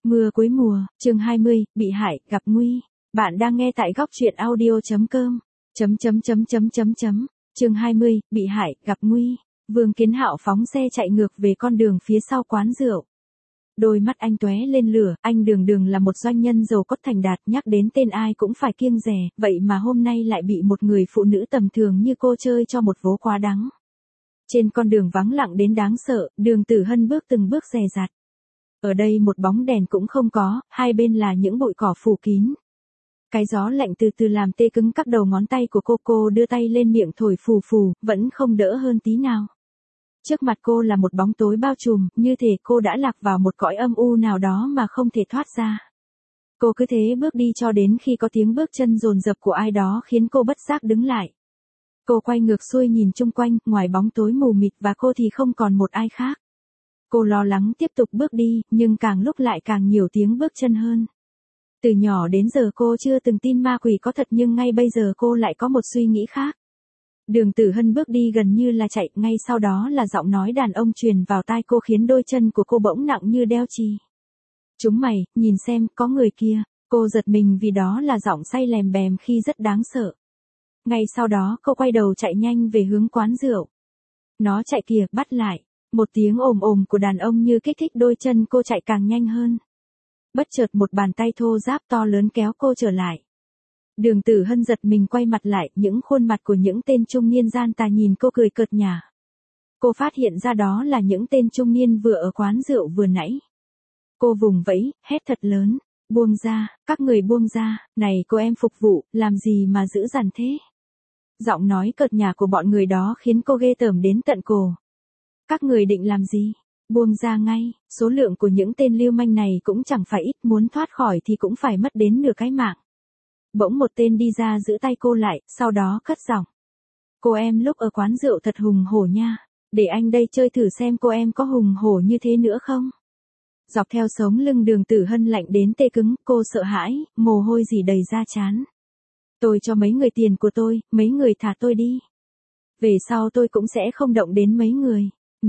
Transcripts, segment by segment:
Mưa cuối mùa, chương 20, bị hại, gặp nguy. Bạn đang nghe tại góc truyện audio.com. Chương 20, bị hại, gặp nguy. Vương Kiến Hạo phóng xe chạy ngược về con đường phía sau quán rượu. Đôi mắt anh tóe lên lửa, anh đường là một doanh nhân giàu có thành đạt, nhắc đến tên ai cũng phải kiêng dè, vậy mà hôm nay lại bị một người phụ nữ tầm thường như cô chơi cho một vố quá đắng. Trên con đường vắng lặng đến đáng sợ, Đường Tử Hân bước từng bước dè dặt. Ở đây một bóng đèn cũng không có, hai bên là những bụi cỏ phủ kín. Cái gió lạnh từ từ làm tê cứng các đầu ngón tay của cô đưa tay lên miệng thổi phù phù, vẫn không đỡ hơn tí nào. Trước mặt cô là một bóng tối bao trùm, như thể cô đã lạc vào một cõi âm u nào đó mà không thể thoát ra. Cô cứ thế bước đi cho đến khi có tiếng bước chân dồn dập của ai đó khiến cô bất giác đứng lại. Cô quay ngược xuôi nhìn chung quanh, ngoài bóng tối mù mịt và cô thì không còn một ai khác. Cô lo lắng tiếp tục bước đi, nhưng càng lúc lại càng nhiều tiếng bước chân hơn. Từ nhỏ đến giờ cô chưa từng tin ma quỷ có thật, nhưng ngay bây giờ cô lại có một suy nghĩ khác. Đường Tử Hân bước đi gần như là chạy, ngay sau đó là giọng nói đàn ông truyền vào tai cô khiến đôi chân của cô bỗng nặng như đeo chì. Chúng mày, nhìn xem, có người kia. Cô giật mình vì đó là giọng say lèm bèm khi rất đáng sợ. Ngay sau đó cô quay đầu chạy nhanh về hướng quán rượu. Nó chạy kìa, bắt lại. Một tiếng ồm ồm của đàn ông như kích thích đôi chân cô chạy càng nhanh hơn. Bất chợt một bàn tay thô ráp to lớn kéo cô trở lại. Đường Tử Hân giật mình quay mặt lại, những khuôn mặt của những tên trung niên gian tà nhìn cô cười cợt nhả. Cô phát hiện ra đó là những tên trung niên vừa ở quán rượu vừa nãy. Cô vùng vẫy, hét thật lớn, buông ra, các người buông ra, này cô em phục vụ, làm gì mà dữ dằn thế? Giọng nói cợt nhả của bọn người đó khiến cô ghê tởm đến tận cổ. Các người định làm gì? Buông ra ngay, số lượng của những tên lưu manh này cũng chẳng phải ít, muốn thoát khỏi thì cũng phải mất đến nửa cái mạng. Bỗng một tên đi ra giữ tay cô lại, sau đó cất giọng. Cô em lúc ở quán rượu thật hùng hổ nha, để anh đây chơi thử xem cô em có hùng hổ như thế nữa không? Dọc theo sống lưng Đường Tử Hân lạnh đến tê cứng, cô sợ hãi, mồ hôi rỉ đầy da trán. Tôi cho mấy người tiền của tôi, mấy người thả tôi đi. Về sau tôi cũng sẽ không động đến mấy người.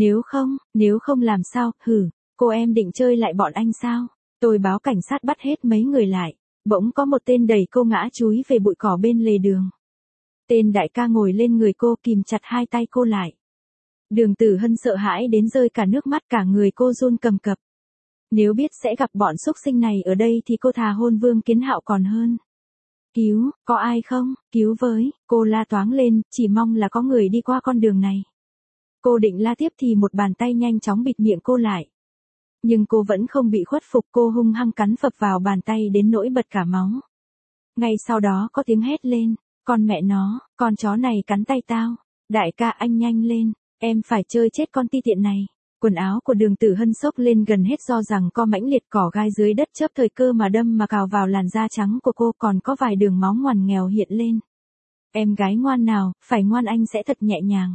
Nếu không làm sao, hử, cô em định chơi lại bọn anh sao? Tôi báo cảnh sát bắt hết mấy người lại. Bỗng có một tên đẩy cô ngã chúi về bụi cỏ bên lề đường. Tên đại ca ngồi lên người cô kìm chặt hai tay cô lại. Đường Tử Hân sợ hãi đến rơi cả nước mắt, cả người cô run cầm cập. Nếu biết sẽ gặp bọn xúc sinh này ở đây thì cô thà hôn Vương Kiến Hạo còn hơn. Cứu, có ai không, cứu với, cô la toáng lên, chỉ mong là có người đi qua con đường này. Cô định la tiếp thì một bàn tay nhanh chóng bịt miệng cô lại. Nhưng cô vẫn không bị khuất phục, cô hung hăng cắn phập vào bàn tay đến nỗi bật cả máu. Ngay sau đó có tiếng hét lên, con mẹ nó, con chó này cắn tay tao. Đại ca anh nhanh lên, em phải chơi chết con ti tiện này. Quần áo của Đường Tử Hân xốc lên gần hết do rằng co mãnh liệt, cỏ gai dưới đất chớp thời cơ mà đâm mà cào vào làn da trắng của cô, còn có vài đường máu ngoằn nghèo hiện lên. Em gái ngoan nào, phải ngoan anh sẽ thật nhẹ nhàng.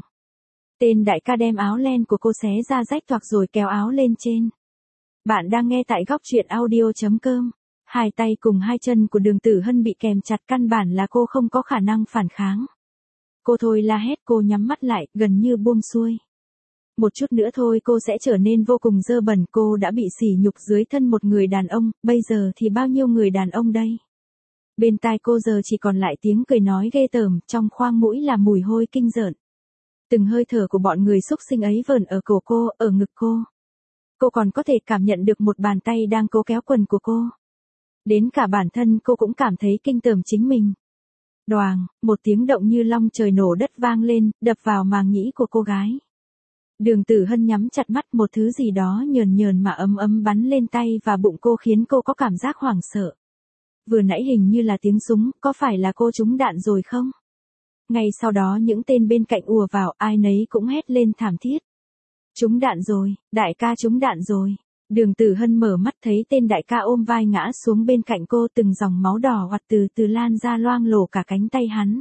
Tên đại ca đem áo len của cô xé ra rách toạc rồi kéo áo lên trên. Bạn đang nghe tại góc truyện audio.com. Hai tay cùng hai chân của Đường Tử Hân bị kèm chặt, căn bản là cô không có khả năng phản kháng. Cô thôi la hét, cô nhắm mắt lại, gần như buông xuôi. Một chút nữa thôi cô sẽ trở nên vô cùng dơ bẩn, cô đã bị sỉ nhục dưới thân một người đàn ông, bây giờ thì bao nhiêu người đàn ông đây? Bên tai cô giờ chỉ còn lại tiếng cười nói ghê tởm, trong khoang mũi là mùi hôi kinh rợn. Từng hơi thở của bọn người xúc sinh ấy vờn ở cổ cô, ở ngực cô. Cô còn có thể cảm nhận được một bàn tay đang cố kéo quần của cô. Đến cả bản thân cô cũng cảm thấy kinh tởm chính mình. Đoàng, một tiếng động như long trời nổ đất vang lên, đập vào màng nhĩ của cô gái. Đường Tử Hân nhắm chặt mắt, một thứ gì đó nhờn mà ấm ấm bắn lên tay và bụng cô khiến cô có cảm giác hoảng sợ. Vừa nãy hình như là tiếng súng, có phải là cô trúng đạn rồi không? Ngay sau đó những tên bên cạnh ùa vào, ai nấy cũng hét lên thảm thiết. Trúng đạn rồi, đại ca trúng đạn rồi. Đường Tử Hân mở mắt thấy tên đại ca ôm vai ngã xuống bên cạnh cô, từng dòng máu đỏ hoặc từ từ lan ra loang lổ cả cánh tay hắn.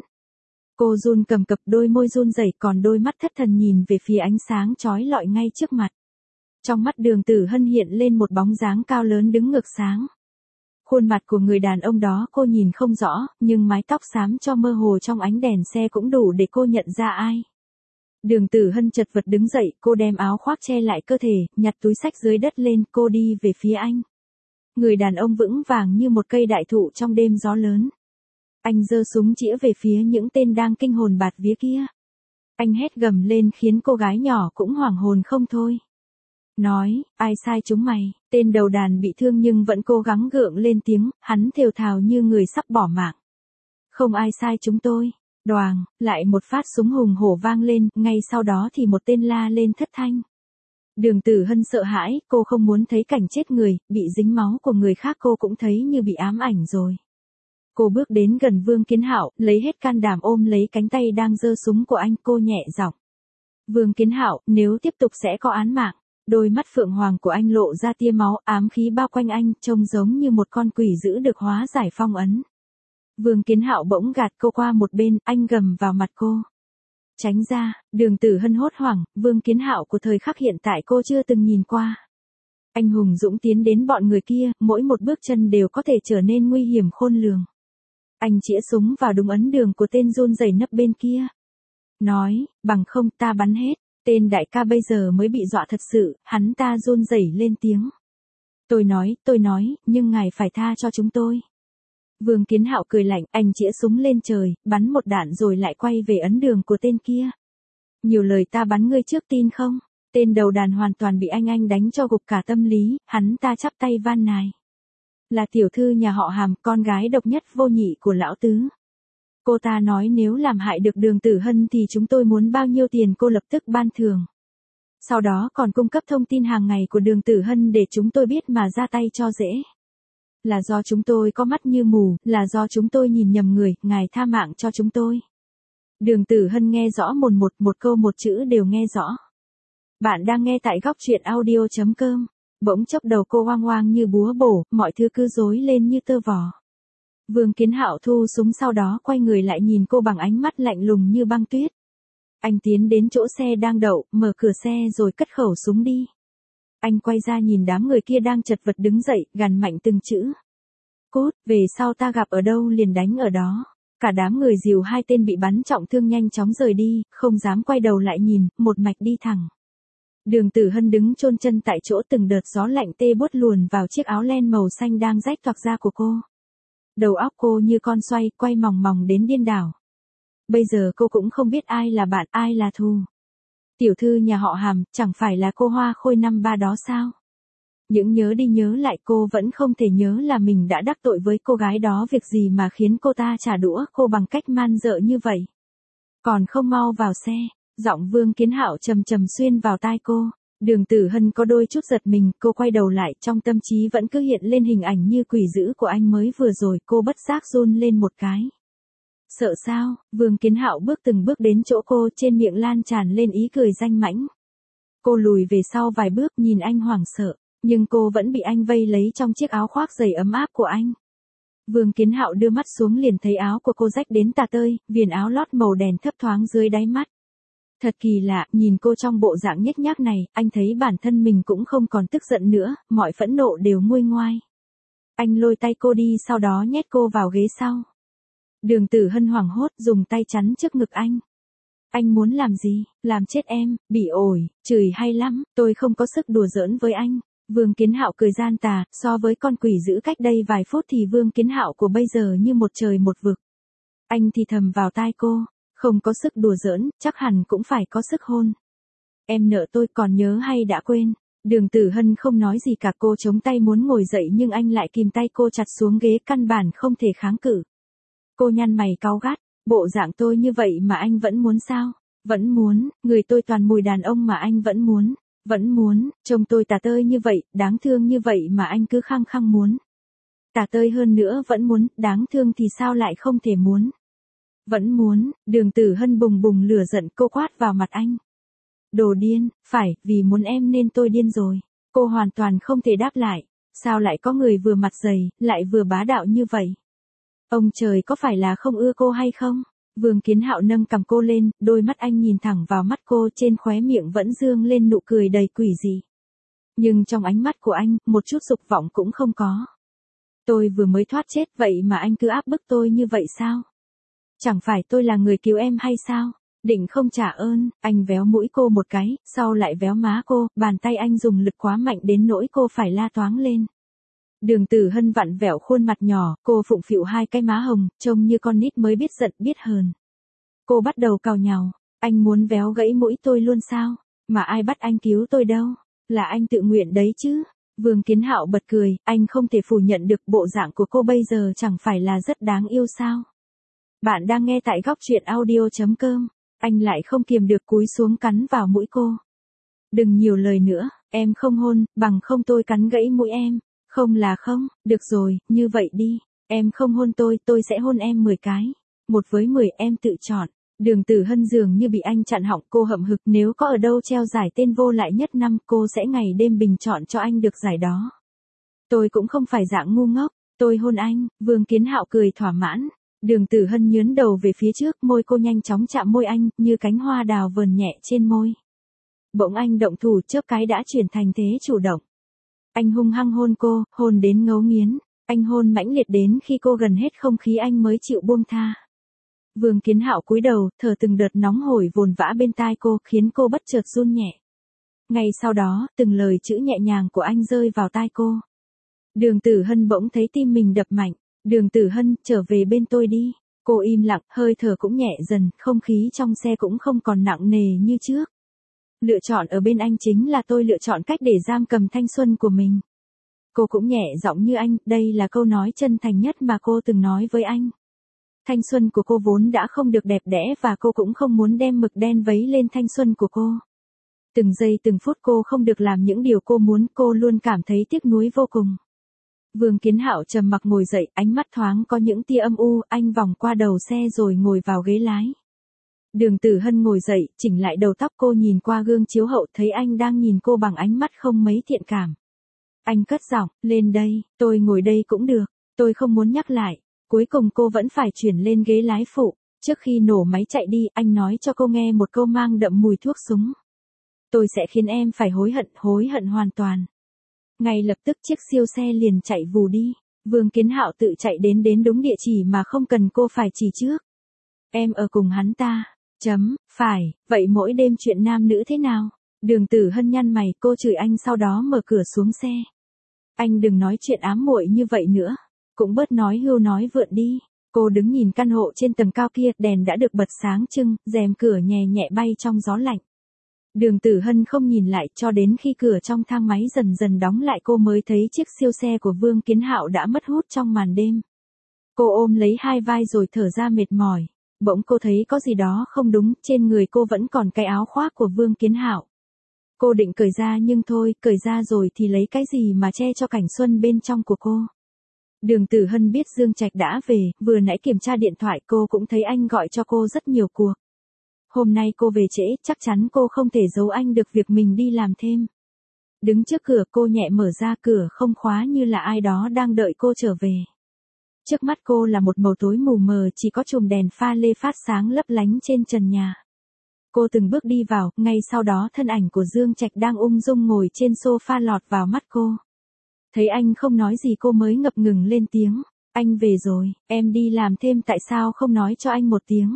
Cô run cầm cập, đôi môi run rẩy, còn đôi mắt thất thần nhìn về phía ánh sáng chói lọi ngay trước mặt. Trong mắt Đường Tử Hân hiện lên một bóng dáng cao lớn đứng ngược sáng. Khuôn mặt của người đàn ông đó cô nhìn không rõ, nhưng mái tóc xám cho mơ hồ trong ánh đèn xe cũng đủ để cô nhận ra ai. Đường Tử Hân chật vật đứng dậy, cô đem áo khoác che lại cơ thể, nhặt túi xách dưới đất lên, cô đi về phía anh. Người đàn ông vững vàng như một cây đại thụ trong đêm gió lớn. Anh giơ súng chĩa về phía những tên đang kinh hồn bạt vía kia. Anh hét gầm lên khiến cô gái nhỏ cũng hoảng hồn không thôi. Nói, ai sai chúng mày, tên đầu đàn bị thương nhưng vẫn cố gắng gượng lên tiếng, hắn thều thào như người sắp bỏ mạng. Không ai sai chúng tôi. Đoàng, lại một phát súng hùng hổ vang lên, ngay sau đó thì một tên la lên thất thanh. Đường Tử Hân sợ hãi, cô không muốn thấy cảnh chết người, bị dính máu của người khác cô cũng thấy như bị ám ảnh rồi. Cô bước đến gần Vương Kiến Hạo, lấy hết can đảm ôm lấy cánh tay đang giơ súng của anh, cô nhẹ giọng. Vương Kiến Hạo, nếu tiếp tục sẽ có án mạng. Đôi mắt phượng hoàng của anh lộ ra tia máu, ám khí bao quanh anh, trông giống như một con quỷ dữ được hóa giải phong ấn. Vương Kiến Hạo bỗng gạt cô qua một bên, anh gầm vào mặt cô. Tránh ra, Đường Tử Hân hốt hoảng, Vương Kiến Hạo của thời khắc hiện tại cô chưa từng nhìn qua. Anh hùng dũng tiến đến bọn người kia, mỗi một bước chân đều có thể trở nên nguy hiểm khôn lường. Anh chĩa súng vào đúng ấn đường của tên run rẩy nấp bên kia. Nói, bằng không ta bắn hết. Tên đại ca bây giờ mới bị dọa thật sự, hắn ta run rẩy lên tiếng. Tôi nói, nhưng ngài phải tha cho chúng tôi. Vương Kiến Hạo cười lạnh, anh chĩa súng lên trời, bắn một đạn rồi lại quay về ấn đường của tên kia. Nhiều lời ta bắn ngươi trước tin không? Tên đầu đàn hoàn toàn bị anh đánh cho gục cả tâm lý, hắn ta chắp tay van nài. Là tiểu thư nhà họ Hàm, con gái độc nhất vô nhị của lão tứ. Cô ta nói nếu làm hại được Đường Tử Hân thì chúng tôi muốn bao nhiêu tiền cô lập tức ban thưởng. Sau đó còn cung cấp thông tin hàng ngày của Đường Tử Hân để chúng tôi biết mà ra tay cho dễ. Là do chúng tôi có mắt như mù, là do chúng tôi nhìn nhầm người, ngài tha mạng cho chúng tôi. Đường Tử Hân nghe rõ một câu một chữ đều nghe rõ. Bạn đang nghe tại góc truyện audio.com. Bỗng chốc đầu cô hoang hoang như búa bổ, mọi thứ cứ rối lên như tơ vò. Vương Kiến Hạo thu súng sau đó quay người lại nhìn cô bằng ánh mắt lạnh lùng như băng tuyết. Anh tiến đến chỗ xe đang đậu, mở cửa xe rồi cất khẩu súng đi. Anh quay ra nhìn đám người kia đang chật vật đứng dậy, gằn mạnh từng chữ. Cút, về sau ta gặp ở đâu liền đánh ở đó. Cả đám người dìu hai tên bị bắn trọng thương nhanh chóng rời đi, không dám quay đầu lại nhìn, một mạch đi thẳng. Đường Tử Hân đứng chôn chân tại chỗ, từng đợt gió lạnh tê buốt luồn vào chiếc áo len màu xanh đang rách toạc da của cô. Đầu óc cô như con xoay, quay mòng mòng đến điên đảo. Bây giờ cô cũng không biết ai là bạn, ai là thù. Tiểu thư nhà họ Hàm, chẳng phải là cô Hoa Khôi năm ba đó sao? Những nhớ đi nhớ lại cô vẫn không thể nhớ là mình đã đắc tội với cô gái đó, việc gì mà khiến cô ta trả đũa cô bằng cách man dợ như vậy. Còn không mau vào xe, giọng Vương Kiến Hạo trầm trầm xuyên vào tai cô. Đường Tử Hân có đôi chút giật mình, cô quay đầu lại, trong tâm trí vẫn cứ hiện lên hình ảnh như quỷ dữ của anh mới vừa rồi, cô bất giác run lên một cái. Sợ sao? Vương Kiến Hạo bước từng bước đến chỗ cô, trên miệng lan tràn lên ý cười danh mãnh. Cô lùi về sau vài bước, nhìn anh hoảng sợ, nhưng cô vẫn bị anh vây lấy trong chiếc áo khoác dày ấm áp của anh. Vương Kiến Hạo đưa mắt xuống liền thấy áo của cô rách đến tả tơi, viền áo lót màu đèn thấp thoáng dưới đáy mắt. Thật kỳ lạ, nhìn cô trong bộ dạng nhếch nhác này, anh thấy bản thân mình cũng không còn tức giận nữa, mọi phẫn nộ đều nguôi ngoai. Anh lôi tay cô đi, sau đó nhét cô vào ghế sau. Đường Tử Hân hoảng hốt, dùng tay chắn trước ngực anh. Anh muốn làm gì? Làm chết em, bị ổi, chửi hay lắm, tôi không có sức đùa giỡn với anh. Vương Kiến Hạo cười gian tà, so với con quỷ dữ cách đây vài phút thì Vương Kiến Hạo của bây giờ như một trời một vực. Anh thì thầm vào tai cô, không có sức đùa giỡn, chắc hẳn cũng phải có sức hôn. Em nợ tôi, còn nhớ hay đã quên? Đường Tử Hân không nói gì cả, cô chống tay muốn ngồi dậy nhưng anh lại kìm tay cô chặt xuống ghế, căn bản không thể kháng cự. Cô nhăn mày cáu gắt, bộ dạng tôi như vậy mà anh vẫn muốn sao? Vẫn muốn, người tôi toàn mùi đàn ông mà anh vẫn muốn. Vẫn muốn, trông tôi tả tơi như vậy, đáng thương như vậy mà anh cứ khăng khăng muốn. Tả tơi hơn nữa vẫn muốn, đáng thương thì sao lại không thể muốn. Vẫn muốn, Đường Tử Hân bùng bùng lửa giận, cô quát vào mặt anh. Đồ điên, phải, vì muốn em nên tôi điên rồi. Cô hoàn toàn không thể đáp lại, sao lại có người vừa mặt dày, lại vừa bá đạo như vậy. Ông trời có phải là không ưa cô hay không? Vương Kiến Hạo nâng cằm cô lên, đôi mắt anh nhìn thẳng vào mắt cô, trên khóe miệng vẫn dương lên nụ cười đầy quỷ dị. Nhưng trong ánh mắt của anh, một chút dục vọng cũng không có. Tôi vừa mới thoát chết vậy mà anh cứ áp bức tôi như vậy sao? Chẳng phải tôi là người cứu em hay sao? Định không trả ơn, anh véo mũi cô một cái, sau lại véo má cô, bàn tay anh dùng lực quá mạnh đến nỗi cô phải la toáng lên. Đường Tử Hân vặn vẹo khuôn mặt nhỏ, cô phụng phịu hai cái má hồng, trông như con nít mới biết giận biết hờn. Cô bắt đầu càu nhàu, anh muốn véo gãy mũi tôi luôn sao? Mà ai bắt anh cứu tôi đâu? Là anh tự nguyện đấy chứ? Vương Kiến Hạo bật cười, anh không thể phủ nhận được bộ dạng của cô bây giờ chẳng phải là rất đáng yêu sao? Bạn đang nghe tại góc truyện audio.com, anh lại không kiềm được cúi xuống cắn vào mũi cô. Đừng nhiều lời nữa, em không hôn, bằng không tôi cắn gãy mũi em. Không là không, được rồi, như vậy đi, em không hôn tôi sẽ hôn em 10 cái. 1 với 10 em tự chọn. Đường Tử Hân dường như bị anh chặn họng, cô hậm hực, nếu có ở đâu treo giải tên vô lại nhất năm, cô sẽ ngày đêm bình chọn cho anh được giải đó. Tôi cũng không phải dạng ngu ngốc, tôi hôn anh. Vương Kiến Hạo cười thỏa mãn. Đường Tử Hân nhướn đầu về phía trước, môi cô nhanh chóng chạm môi anh, như cánh hoa đào vờn nhẹ trên môi. Bỗng anh động thủ, chớp cái đã chuyển thành thế chủ động. Anh hung hăng hôn cô, hôn đến ngấu nghiến. Anh hôn mãnh liệt đến khi cô gần hết không khí anh mới chịu buông tha. Vương Kiến Hạo cúi đầu, thở từng đợt nóng hổi vồn vã bên tai cô, khiến cô bất chợt run nhẹ. Ngay sau đó, từng lời chữ nhẹ nhàng của anh rơi vào tai cô. Đường Tử Hân bỗng thấy tim mình đập mạnh. Đường Tử Hân, trở về bên tôi đi. Cô im lặng, hơi thở cũng nhẹ dần, không khí trong xe cũng không còn nặng nề như trước. Lựa chọn ở bên anh chính là tôi lựa chọn cách để giam cầm thanh xuân của mình. Cô cũng nhẹ giọng như anh, đây là câu nói chân thành nhất mà cô từng nói với anh. Thanh xuân của cô vốn đã không được đẹp đẽ và cô cũng không muốn đem mực đen vấy lên thanh xuân của cô. Từng giây từng phút cô không được làm những điều cô muốn, cô luôn cảm thấy tiếc nuối vô cùng. Vương Kiến Hạo trầm mặc ngồi dậy, ánh mắt thoáng có những tia âm u, anh vòng qua đầu xe rồi ngồi vào ghế lái. Đường Tử Hân ngồi dậy, chỉnh lại đầu tóc, cô nhìn qua gương chiếu hậu thấy anh đang nhìn cô bằng ánh mắt không mấy thiện cảm. Anh cất giọng, lên đây, tôi ngồi đây cũng được, tôi không muốn nhắc lại. Cuối cùng cô vẫn phải chuyển lên ghế lái phụ. Trước khi nổ máy chạy đi, anh nói cho cô nghe một câu mang đậm mùi thuốc súng. Tôi sẽ khiến em phải hối hận hoàn toàn. Ngay lập tức chiếc siêu xe liền chạy vù đi. Vương Kiến Hạo tự chạy đến đúng địa chỉ mà không cần cô phải chỉ trước. Em ở cùng hắn ta. Phải, vậy mỗi đêm chuyện nam nữ thế nào? Đường Tử Hân nhăn mày, cô chửi anh sau đó mở cửa xuống xe. Anh đừng nói chuyện ám muội như vậy nữa. Cũng bớt nói hưu nói vượn đi. Cô đứng nhìn căn hộ trên tầng cao kia, đèn đã được bật sáng trưng, rèm cửa nhẹ nhẹ bay trong gió lạnh. Đường Tử Hân không nhìn lại cho đến khi cửa trong thang máy dần dần đóng lại cô mới thấy chiếc siêu xe của Vương Kiến Hạo đã mất hút trong màn đêm. Cô ôm lấy hai vai rồi thở ra mệt mỏi. Bỗng cô thấy có gì đó không đúng, trên người cô vẫn còn cái áo khoác của Vương Kiến Hạo. Cô định cởi ra nhưng thôi, cởi ra rồi thì lấy cái gì mà che cho cảnh xuân bên trong của cô. Đường Tử Hân biết Dương Trạch đã về, vừa nãy kiểm tra điện thoại cô cũng thấy anh gọi cho cô rất nhiều cuộc. Hôm nay cô về trễ, chắc chắn cô không thể giấu anh được việc mình đi làm thêm. Đứng trước cửa cô nhẹ mở ra, cửa không khóa như là ai đó đang đợi cô trở về. Trước mắt cô là một màu tối mù mờ, chỉ có chùm đèn pha lê phát sáng lấp lánh trên trần nhà. Cô từng bước đi vào, ngay sau đó thân ảnh của Dương Trạch đang ung dung ngồi trên sofa lọt vào mắt cô. Thấy anh không nói gì cô mới ngập ngừng lên tiếng. Anh về rồi, em đi làm thêm tại sao không nói cho anh một tiếng.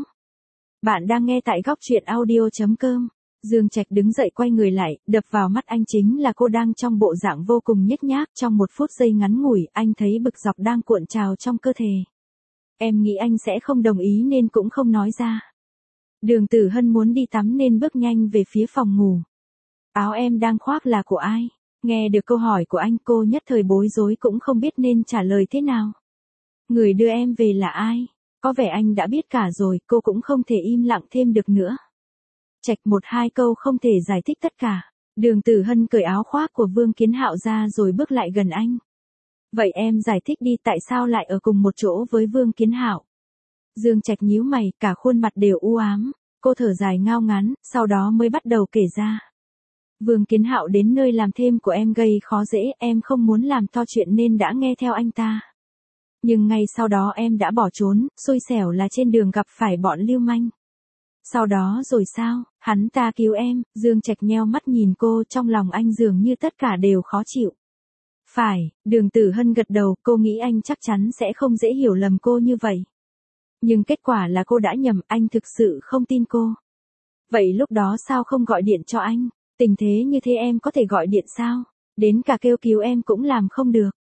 Bạn đang nghe tại góc truyện audio.com. Dương Trạch đứng dậy quay người lại, đập vào mắt anh chính là cô đang trong bộ dạng vô cùng nhếch nhác. Trong một phút giây ngắn ngủi, anh thấy bực dọc đang cuộn trào trong cơ thể. Em nghĩ anh sẽ không đồng ý nên cũng không nói ra. Đường Tử Hân muốn đi tắm nên bước nhanh về phía phòng ngủ. Áo em đang khoác là của ai? Nghe được câu hỏi của anh cô nhất thời bối rối cũng không biết nên trả lời thế nào. Người đưa em về là ai? Có vẻ anh đã biết cả rồi, cô cũng không thể im lặng thêm được nữa. Chạch một hai câu không thể giải thích tất cả. Đường Tử Hân cởi áo khoác của Vương Kiến Hạo ra rồi bước lại gần anh. Vậy em giải thích đi, tại sao lại ở cùng một chỗ với Vương Kiến Hạo? Dương Trạch nhíu mày, cả khuôn mặt đều u ám. Cô thở dài ngao ngán, sau đó mới bắt đầu kể ra. Vương Kiến Hạo đến nơi làm thêm của em gây khó dễ, em không muốn làm to chuyện nên đã nghe theo anh ta. Nhưng ngay sau đó em đã bỏ trốn, xui xẻo là trên đường gặp phải bọn lưu manh. Sau đó rồi sao, hắn ta cứu em. Dương Trạch nheo mắt nhìn cô, trong lòng anh dường như tất cả đều khó chịu. Phải, Đường Tử Hân gật đầu, cô nghĩ anh chắc chắn sẽ không dễ hiểu lầm cô như vậy. Nhưng kết quả là cô đã nhầm, anh thực sự không tin cô. Vậy lúc đó sao không gọi điện cho anh? Tình thế như thế em có thể gọi điện sao? Đến cả kêu cứu em cũng làm không được.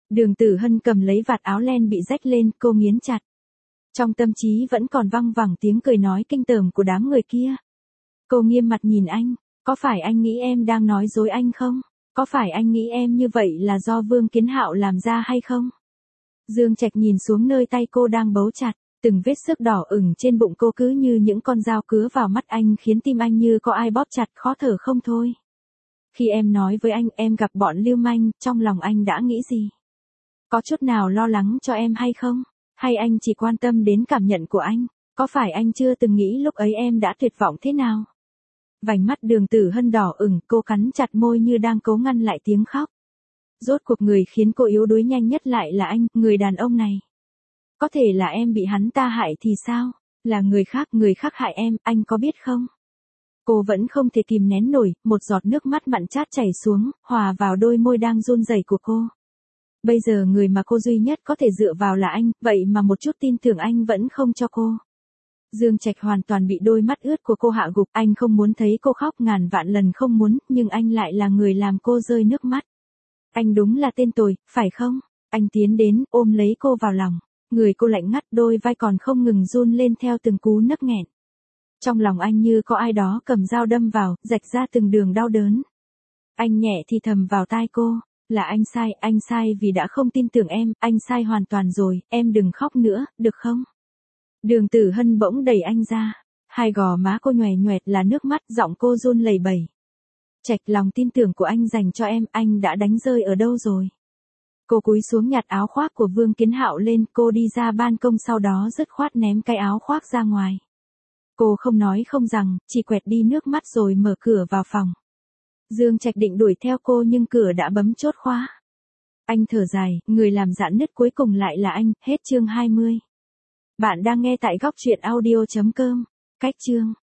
Đường Tử Hân cầm lấy vạt áo len bị rách lên, cô nghiến chặt. Trong tâm trí vẫn còn văng vẳng tiếng cười nói kinh tởm của đám người kia. Cô nghiêm mặt nhìn anh, có phải anh nghĩ em đang nói dối anh không? Có phải anh nghĩ em như vậy là do Vương Kiến Hạo làm ra hay không? Dương Trạch nhìn xuống nơi tay cô đang bấu chặt, từng vết xước đỏ ửng trên bụng cô cứ như những con dao cứa vào mắt anh khiến tim anh như có ai bóp chặt khó thở không thôi. Khi em nói với anh em gặp bọn lưu manh, trong lòng anh đã nghĩ gì? Có chút nào lo lắng cho em hay không? Hay anh chỉ quan tâm đến cảm nhận của anh? Có phải anh chưa từng nghĩ lúc ấy em đã tuyệt vọng thế nào? Vành mắt Đường Tử Hân đỏ ửng, cô cắn chặt môi như đang cố ngăn lại tiếng khóc. Rốt cuộc người khiến cô yếu đuối nhanh nhất lại là anh, người đàn ông này. Có thể là em bị hắn ta hại thì sao? Là người khác hại em, anh có biết không? Cô vẫn không thể kìm nén nổi, một giọt nước mắt mặn chát chảy xuống, hòa vào đôi môi đang run rẩy của cô. Bây giờ người mà cô duy nhất có thể dựa vào là anh, vậy mà một chút tin tưởng anh vẫn không cho cô. Dương Trạch hoàn toàn bị đôi mắt ướt của cô hạ gục, anh không muốn thấy cô khóc ngàn vạn lần không muốn, nhưng anh lại là người làm cô rơi nước mắt. Anh đúng là tên tồi, phải không? Anh tiến đến, ôm lấy cô vào lòng. Người cô lạnh ngắt, đôi vai còn không ngừng run lên theo từng cú nấc nghẹn. Trong lòng anh như có ai đó cầm dao đâm vào, rạch ra từng đường đau đớn. Anh nhẹ thì thầm vào tai cô, là anh sai vì đã không tin tưởng em, anh sai hoàn toàn rồi, em đừng khóc nữa, được không? Đường Tử Hân bỗng đẩy anh ra, hai gò má cô nhòe nhoẹt là nước mắt, giọng cô run lẩy bẩy. Trạch, lòng tin tưởng của anh dành cho em, anh đã đánh rơi ở đâu rồi? Cô cúi xuống nhặt áo khoác của Vương Kiến Hạo lên, cô đi ra ban công sau đó dứt khoát ném cái áo khoác ra ngoài. Cô không nói không rằng, chỉ quẹt đi nước mắt rồi mở cửa vào phòng. Dương Trạch định đuổi theo cô nhưng cửa đã bấm chốt khóa. Anh thở dài, người làm rạn nứt cuối cùng lại là anh, hết chương 20. Bạn đang nghe tại góc truyện audio.com. Cách chương